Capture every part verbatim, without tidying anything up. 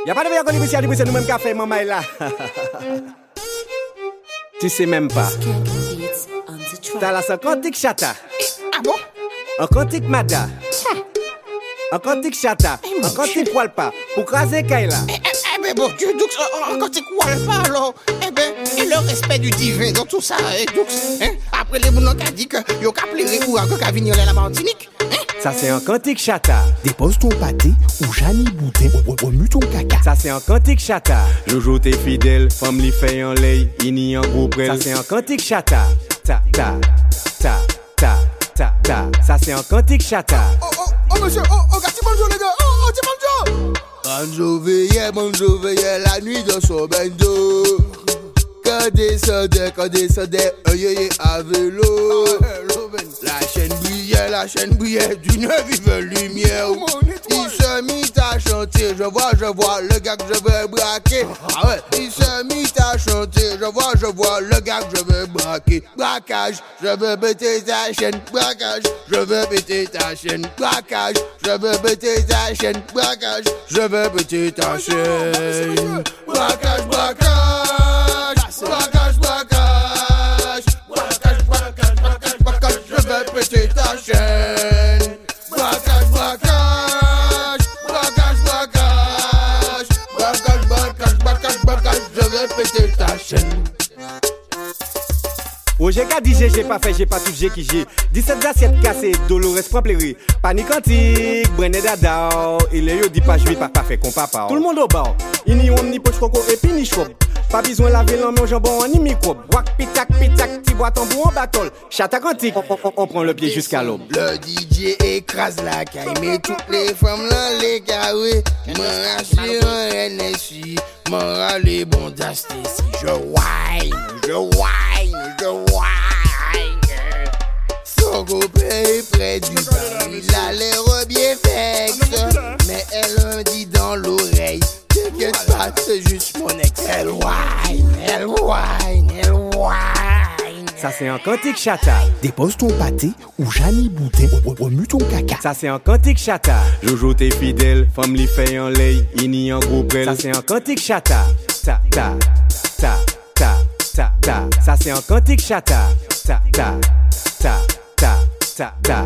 Y'a pas de verre qu'on y bouche, nous même café, maman est là. Tu sais même pas. T'as la son cantique chata. Ah bon? Un cantique mada. Un cantique chata. Un cantique walpa. Pour craser Kaila. Eh, eh, eh ben bon Dieu, donc, euh, quand tu quoi pas alors? Eh ben, et le respect du divin dans tout ça, eh, donc, hein? Après les mounons qui dit que yo ka pleurer ou encore ka venir la Martinique, hein? Ça c'est un cantique chata. Dépose ton pâté ou Jani Boutin, remue ton caca. Ça c'est un cantique chata. Jojo t'es fidèle, femme li fait en lait, ini en gros brel. Ça c'est un cantique chata. Ta ta ta ta ta ta. Ça c'est un cantique chata. Oh oh oh monsieur, oh oh gâti bonjour les gars, oh oh dis bonjour. Bonjour veillez, bonjour veillez la nuit dans son bendo. Quand descendait, quand descendait, un yéyé à vélo. La chaîne brillait, la chaîne brillait d'une vive lumière. Il se mit à chanter, je vois, je vois le gars que je veux braquer. Ah ouais, il se mit à chanter, je vois, je vois le gars que je veux braquer. Braquage, je veux péter ta chaîne. Braquage, je veux péter ta chaîne. Braquage, je veux péter ta chaîne. Braquage, je veux péter ta chaîne. Braquage, braquage. Braquage, braquage, braquage, braquage, braquage, braquage, je vais péter ta chaîne. Braquage, braquage, braquage, braquage, braquage, braquage, braquage, braquage, je vais péter ta chaîne. Oh j'ai qu'à dire j'ai pas fait, j'ai pas tout, j'ai qui j'ai. dix-sept assiettes cassées, Dolores prend pleurer. Panique antique, Brené dada. Il est yo dit pas jouer, pas pas fait qu'on papa. Tout le monde au bar. Il n'y a ni poche coco et puis ni chouab. Pas besoin laver l'homme au jambon ni microbe. Wak pitak pitak, ti bois tambour en battle. Chata cantique, on, on, on prend le pied jusqu'à l'aube. Le D J écrase la caille, mais toutes les femmes dans les carrés. M'en rassure un N S I, m'en râle bon d'astécie. Je whine, je whine, je whine. Son copain est près du bar, il a l'air bien vexe. Mais elle me dit dans l'oreille, t'inquiète pas, c'est juste mon ex. Elle whine, elle whine, elle whine. Ça c'est un cantique chata. Dépose ton pâté ou Jani Boutin, remue ton caca. Ça c'est un cantique chata. Jojo t'es fidèle, femme li fait en lait, ini en gros brel. Ça c'est un cantique chata. Ta ta ta ta ta ta. Ça c'est un cantique chata. Ta ta ta ta ta ta.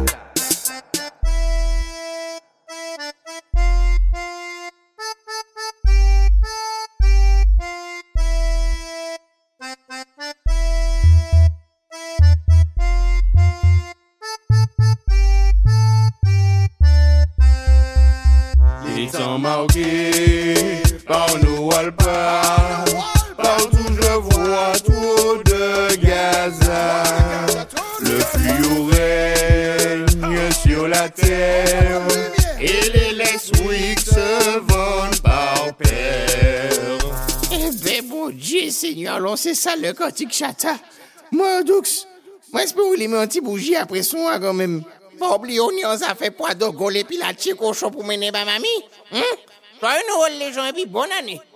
Ils sont marqués par nos alpas. Partout je vois trop de Gaza. Le fluo règne sur la terre et les Leswick se vendent par paire. Eh ben bon Dieu Seigneur, alors c'est ça le cantique chata. Moi Doux, moi j'espère vous les mettre un petit bougie après son quand même. Pas oublier on y a fait poids de gole et puis la chico chaud pour mener ma mamie. Hein? Toi une rôle les gens et puis bonne année.